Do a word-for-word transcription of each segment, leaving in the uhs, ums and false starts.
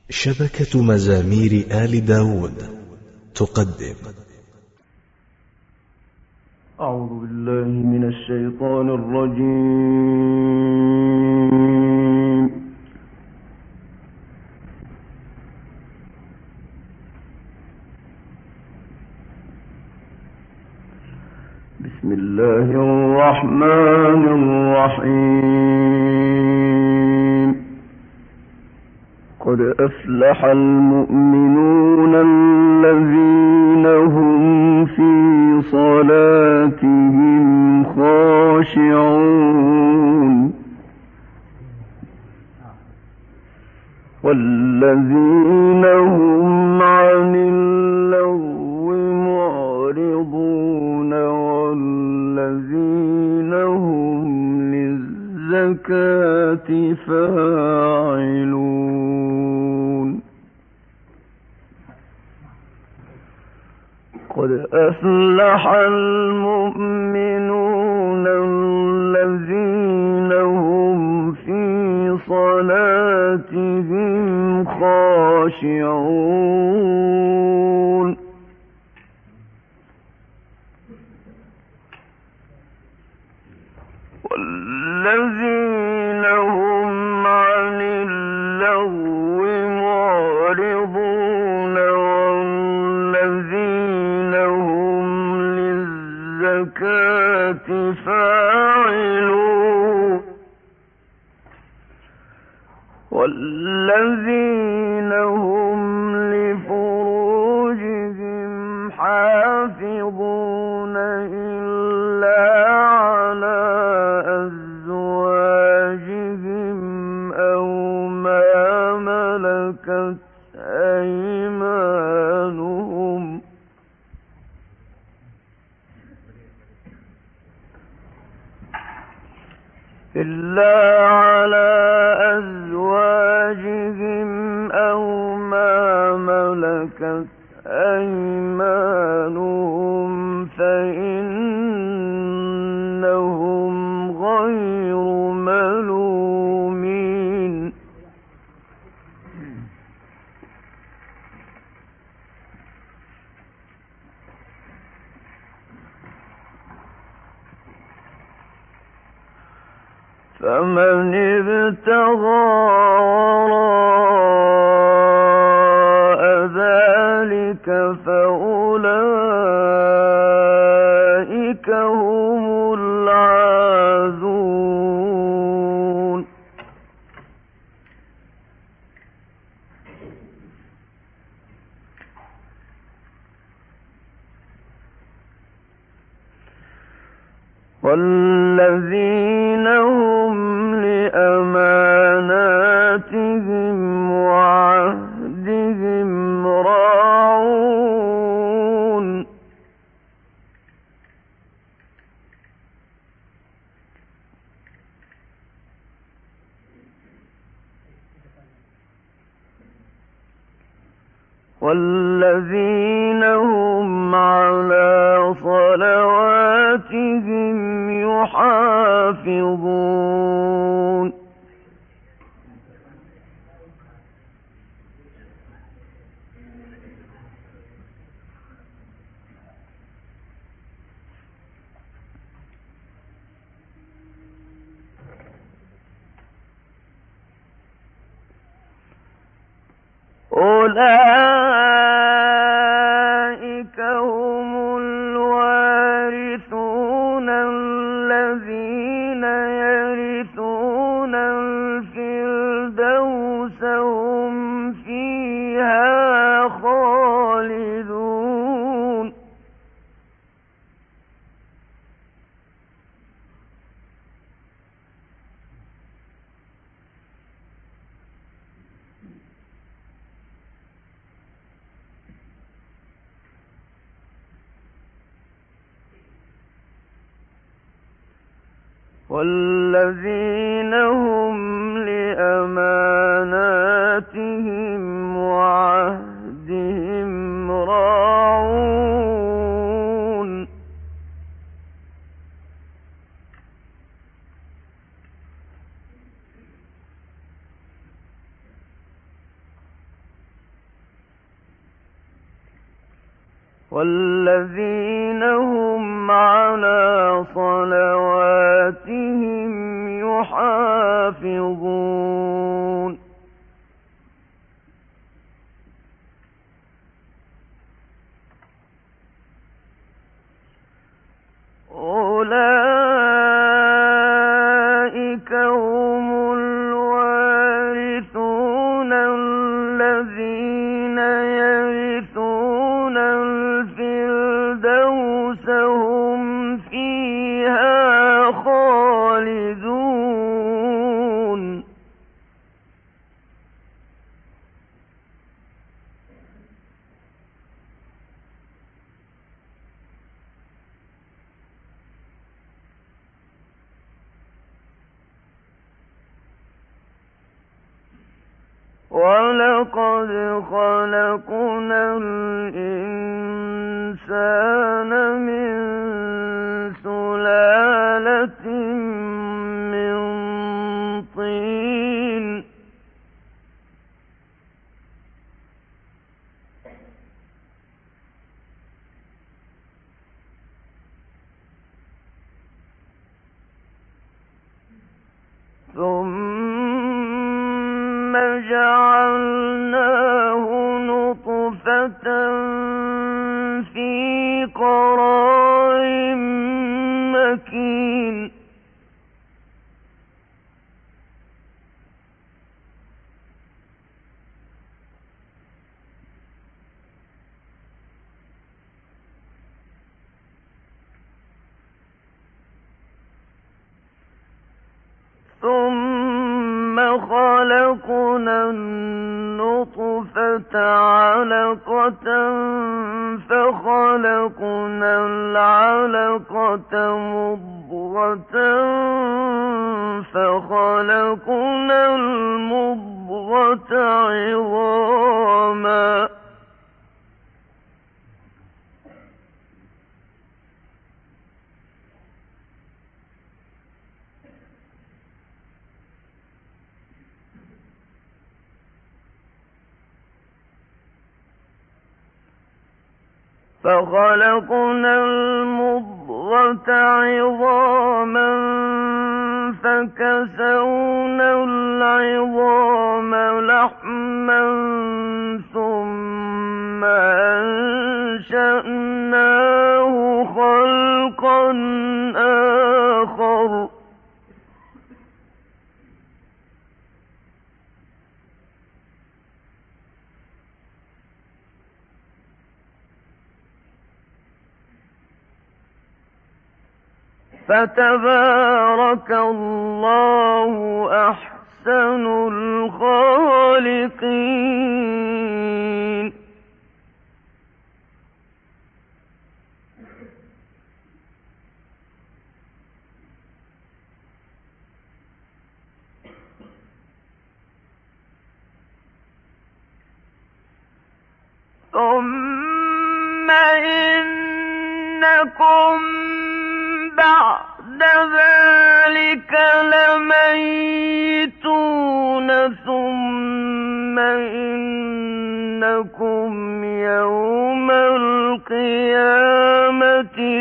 شبكة مزامير آل داود تقدم. أعوذ بالله من الشيطان الرجيم. بسم الله الرحمن الرحيم. قد أفلح المؤمنون الذين هم في صلاتهم خاشعون والذين هم عن اللغو معرضون والذين هم للزكاة فاعلون. قد أفلح المؤمنون الذين هم في صلاتهم خاشعون والذين هم عن اللغو معرضون والذين هم للزكاة فاعلون والذين هم لفروجهم حافظون إلا على أزواجهم أو ما ملكت أيمانهم إلا على أزواجهم أو ما ملكت أيمانهم فإنهم غير ملومين. فمن ابتغى وراء ذلك فأولئك هم العادون. والذين هم لأماناتهم وعهدهم راعون والذين هم على صلواتهم يحافظون أولئك هم الوارثون الذين يرثون الفردوس هم فيها خالدون. والذين هم لأماناتهم وعهدهم راعون والذين هم على صلواتهم يحافظون أولئك هم الوارثون الذين يرثون الفردوس هم فيها خالدون ولقد خلقنا الإنسان من سلالة من طين ثم جعلناه نطفة في قرار مكين ثم خلقنا النطفة علقة فخلقنا العلقة مضغة فخلقنا المضغة عظاما فخلقنا المضغة عظاما فكسونا العظام لحما ثم أنشأناه خلقا آخر فتبارك الله أحسن الخالقين ثم إنكم بعد ذلك لميتون ثم إنكم يوم القيامة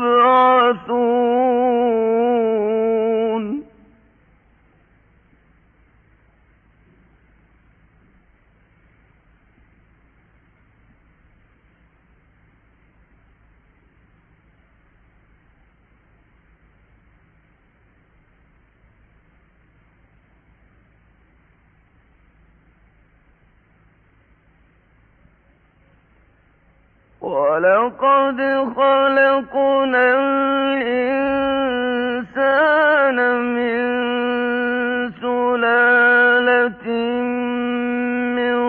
تبعثون ولقد خلقنا الإنسان من سلالة من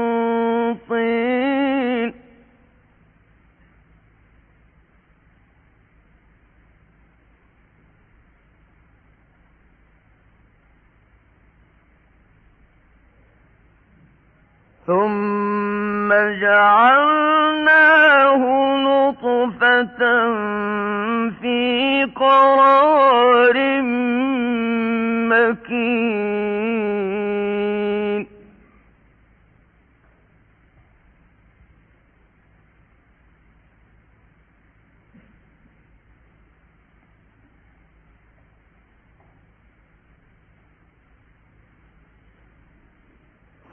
طين ثم جعلناه نطفة في قرار مكين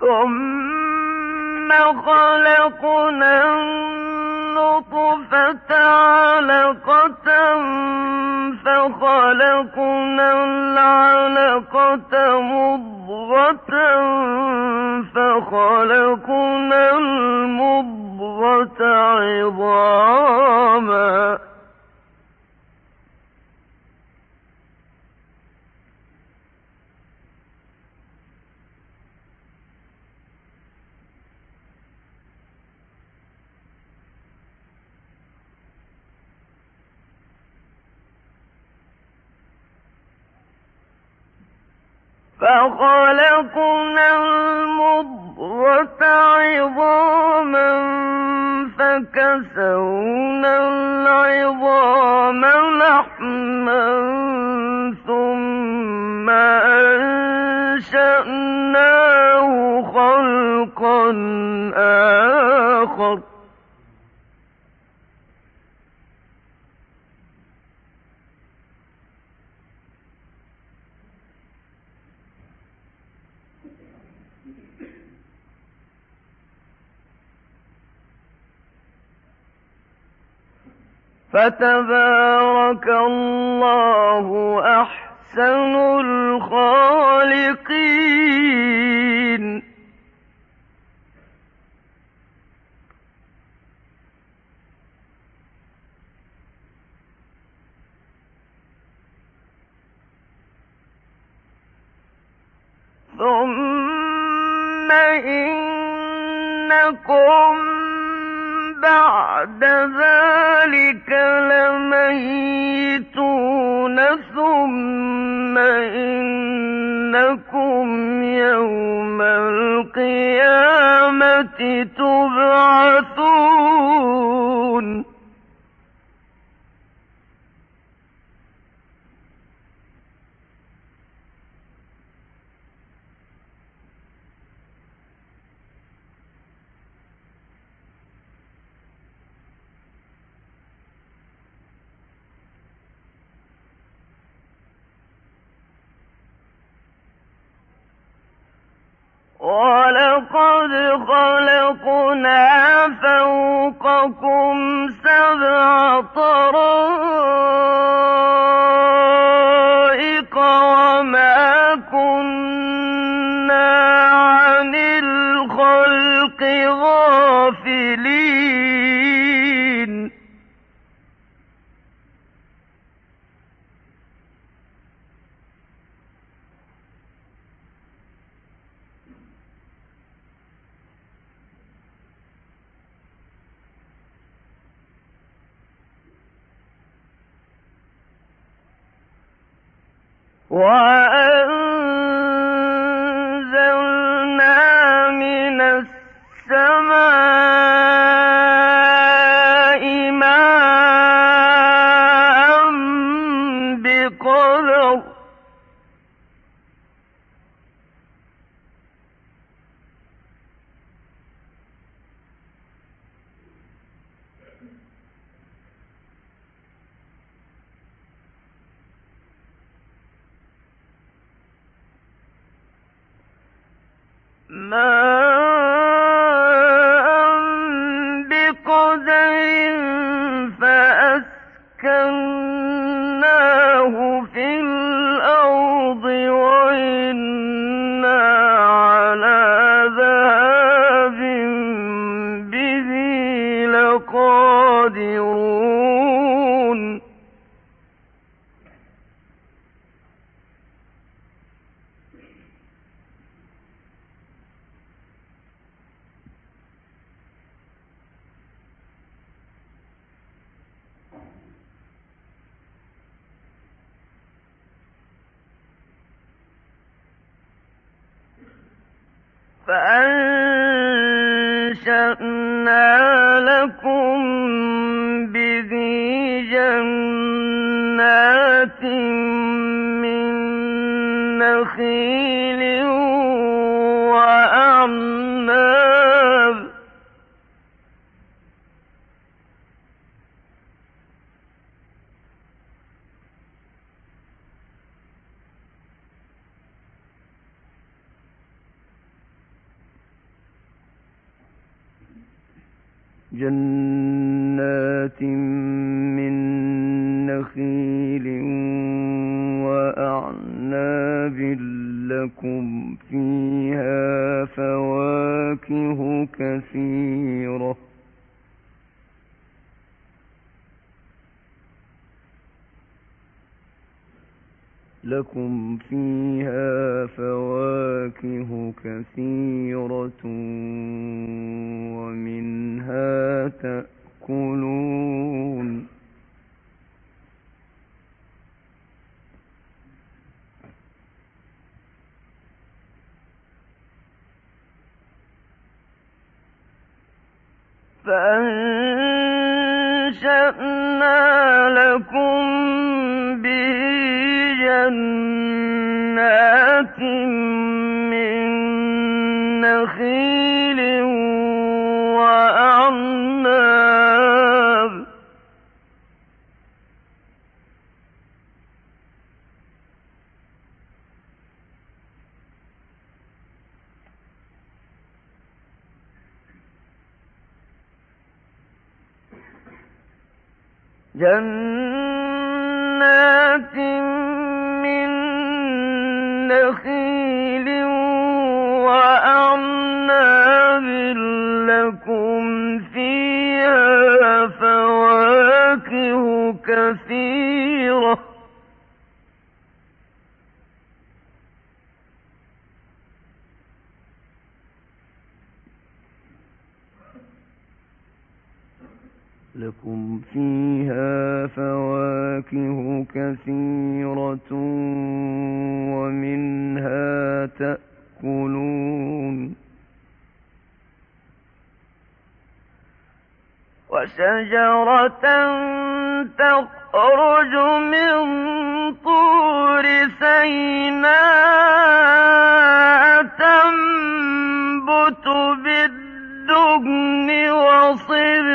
ثم خلقنا النطفة علقة فخلقنا العلقة مضغة فخلقنا المضغة عظاما فخلقنا المضغة عظاما فكسونا العظام لحما ثم أنشأناه خلقا آخر فتبارك الله أحسن الخالقين. ثم إنكم بعد ذلك لميتون ثم إنكم يوم القيامة تبعثون. وَلَقَدْ خَلَقْنَا فَوْقَكُمْ سَبْعَ طَرَائِقَ وَمَا كُنَّا عَنِ الْخَلْقِ غَافِلِينَ. وَأَنزَلْنَا مِنَ السَّمَاءِ مَاءً بِقَدَرٍ مَاءً بِقَدَرٍ فَأَسْكَنَّاهُ فِي الْأَرْضِ وَإِنَّا عَلَىٰ ذَهَابٍ بِهِ لَقَادِرُونَ. فَأَنشَأْنَا لَكُم بِهِ جَنَّاتٍ مِّن نَّخِيلٍ وَأَعْنَابٍ جنات من نخيل وأعناب لكم فيها فواكه كثيرة لكم فيها فواكه كثيرة ومنها تأكلون فأنشأنا لكم به جنات من نخيل وأعناب جنات من نخيل وأعناب لكم فيها فواكه كثيرة لكم فيها فواكه كثيرة ومنها تأكلون وشجرة تخرج من طور سيناء تنبت بالدهن وصبغ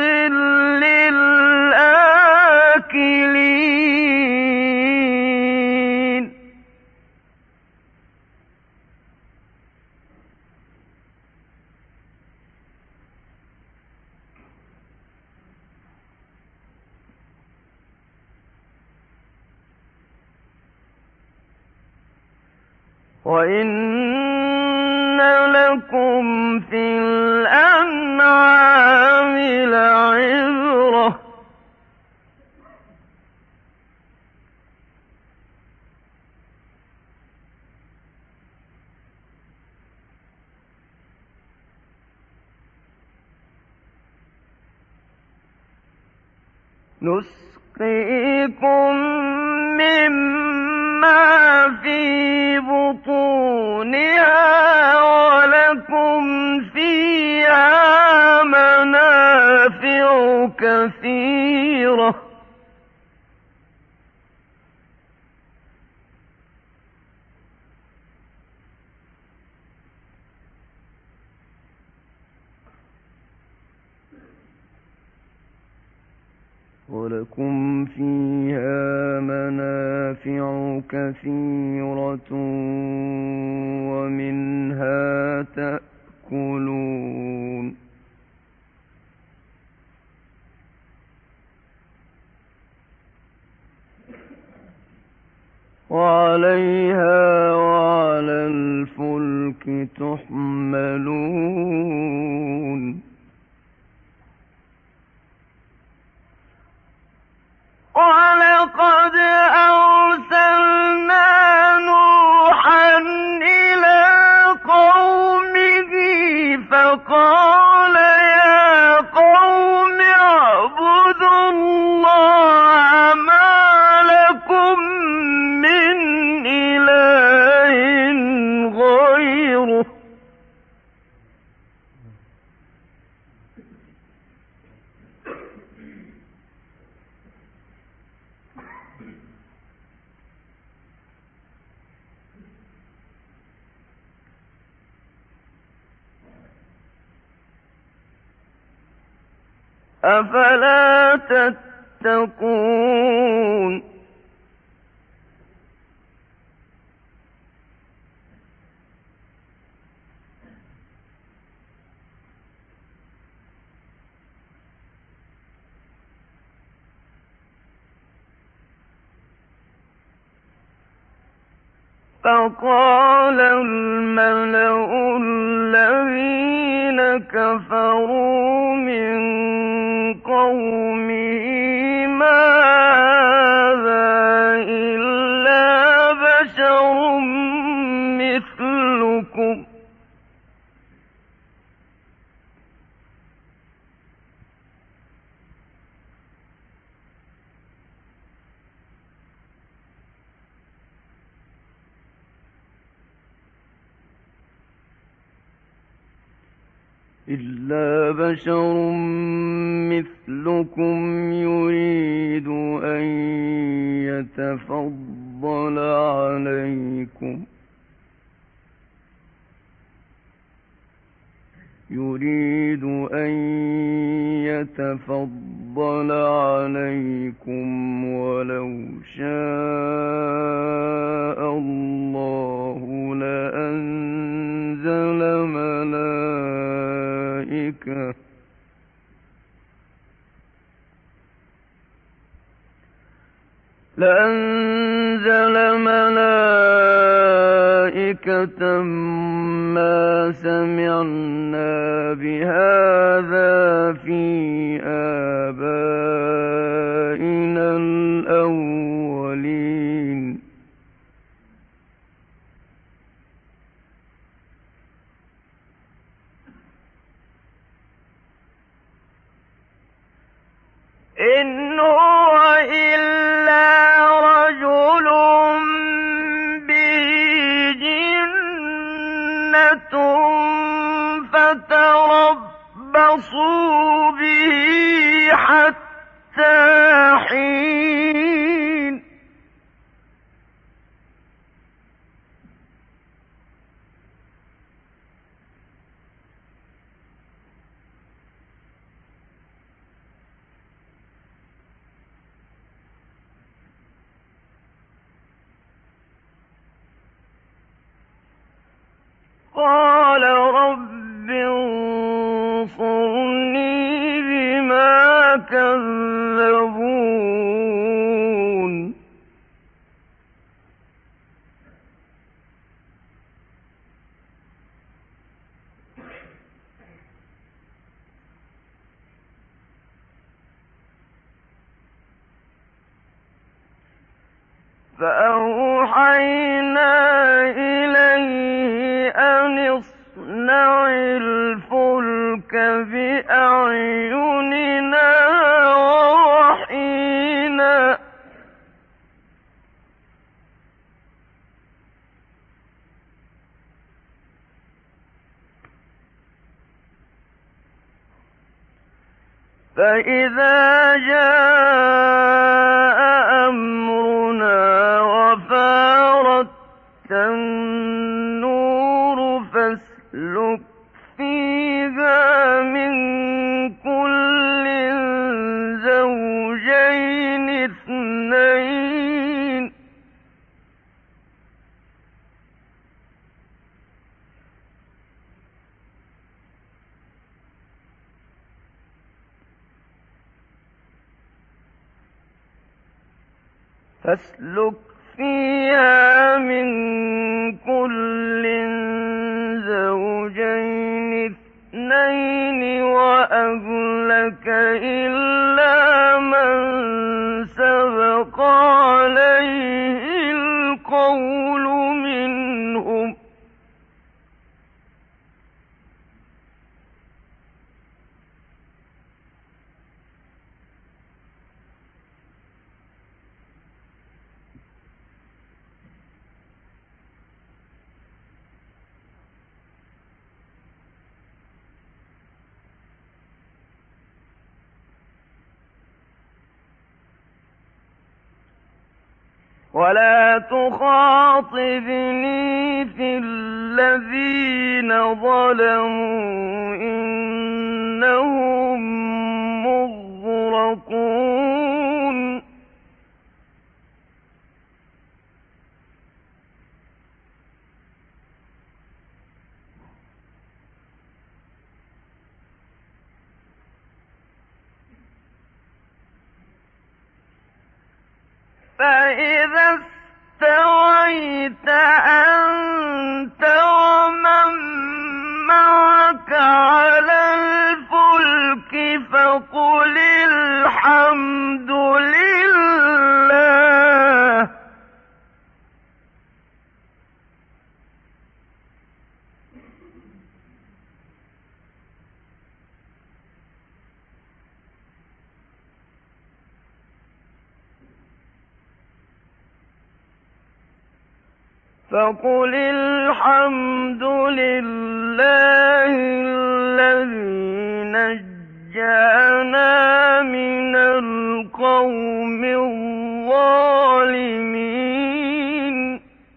للآكلين وَإِنَّ لَكُمْ فِي الْأَنْعَامِ لَعِبْرَةً ۖ نسقيكم مما في بطونها ولكم فيها منافع كثيرة ولكم فيها منافع كثيرة ومنها تأكلون وعليها وعلى الفلك تحملون وَلَقَدْ أَرْسَلْنَا نُوحًا إِلَىٰ قَوْمِهِ فَقَالَ يَا قَوْمِ اعْبُدُوا اللَّهَ مَا لَكُم مِّنْ إِلَٰهٍ غَيْرُهُ أَفَلَا تَتَّقُونَ فقال الملأ الذين كفروا من قومه ما هذا إلا بشر مثلكم إلا بشر مثلكم يريد أن يتفضل عليكم يريد أن يتفضل عليكم ولو شاء الله لأنزل ملائكة لأنزل ملائكة ما سمعنا بهذا في آبائنا الأولين إن هو إلا رجل به جنة فتربصوا به حتى حين قال رب انصرني بما كذبون فأوحينا إليه أن اصنع الفلك بأعيننا ووحينا فإذا جاء أمرنا وفارت النور فاسلك فيها من كل زوجين اثنين فاسلك فيها من كل زوجين اثنين وأهلك إلا من سبق عليه القول منهم ولا تخاطبني في الذين ظلموا إنهم مغرقون فإذا استويت فقل الحمد لله فقل الحمد لله الذي نجانا من القوم الظالمين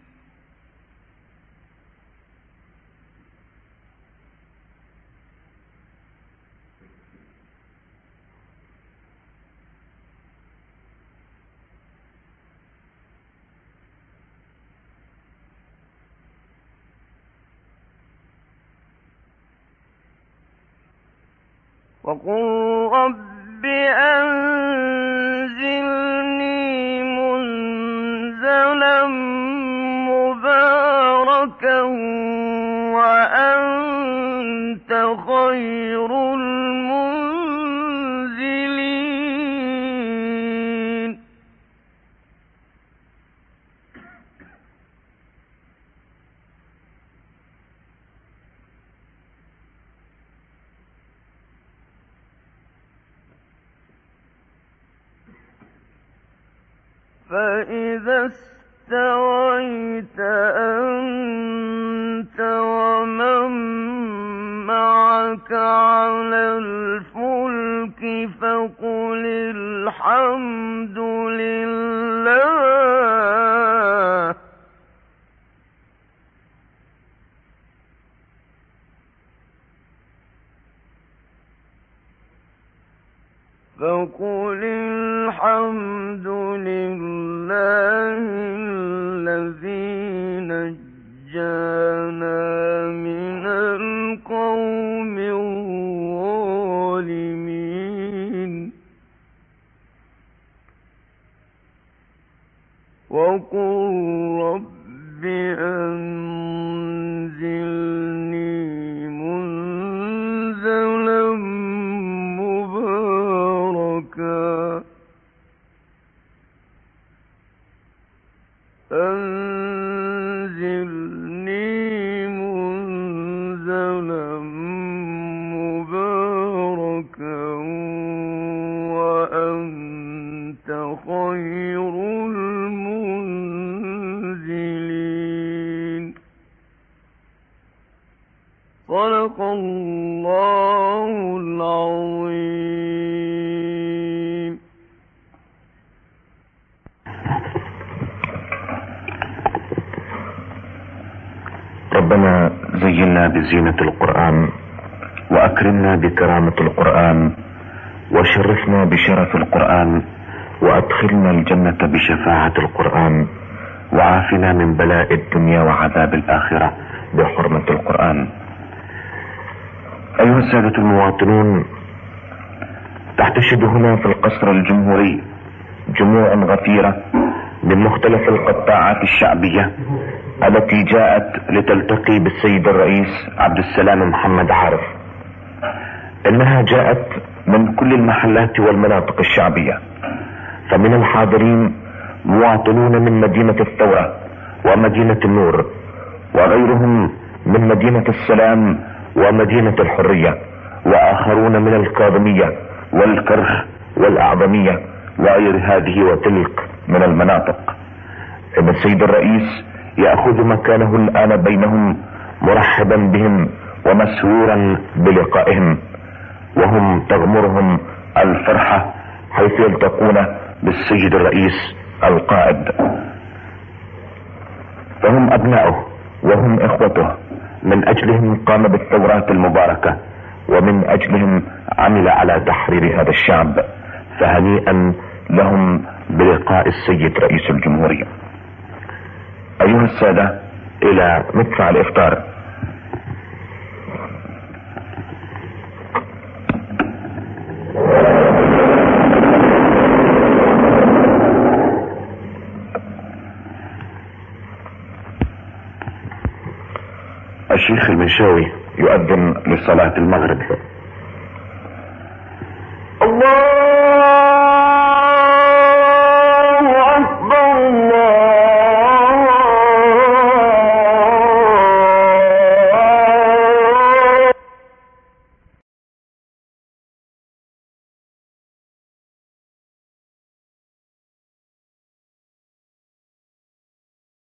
وقل رب أنزلني منزلا مباركا وأنت خير المنزلين فإذا استويت أنت ومن معك على الفلك فقل الحمد لله فقل الحمد لله الذي نجانا من القوم الظالمين وقل رب أنزلني منزلا مباركا أنزلني منزلا مباركا وأنت خير المنزلين صدق الله العظيم. ربنا زينا بزينة القرآن وأكرمنا بكرامة القرآن وشرفنا بشرف القرآن وأدخلنا الجنة بشفاعة القرآن وعافنا من بلاء الدنيا وعذاب الآخرة بحرمة القرآن. أيها السادة المواطنون، تحتشد هنا في القصر الجمهوري جموع غفيرة من مختلف القطاعات الشعبية التي جاءت لتلتقي بالسيد الرئيس عبد السلام محمد عارف. انها جاءت من كل المحلات والمناطق الشعبية، فمن الحاضرين مواطنون من مدينة الثورة ومدينة النور، وغيرهم من مدينة السلام ومدينة الحرية، واخرون من الكاظمية والكرخ والاعظمية وغير هذه وتلك من المناطق. ان السيد الرئيس يأخذ مكانه الآن بينهم مرحبا بهم ومسرورا بلقائهم، وهم تغمرهم الفرحة حيث يلتقون بالسيد الرئيس القائد، فهم أبناؤه وهم إخوته، من أجلهم قام بالثورات المباركة ومن أجلهم عمل على تحرير هذا الشعب، فهنيئا لهم بلقاء السيد رئيس الجمهورية. أيها السادة، إلى مدفع الإفطار. الشيخ المنشاوي يؤذن لصلاة المغرب. الله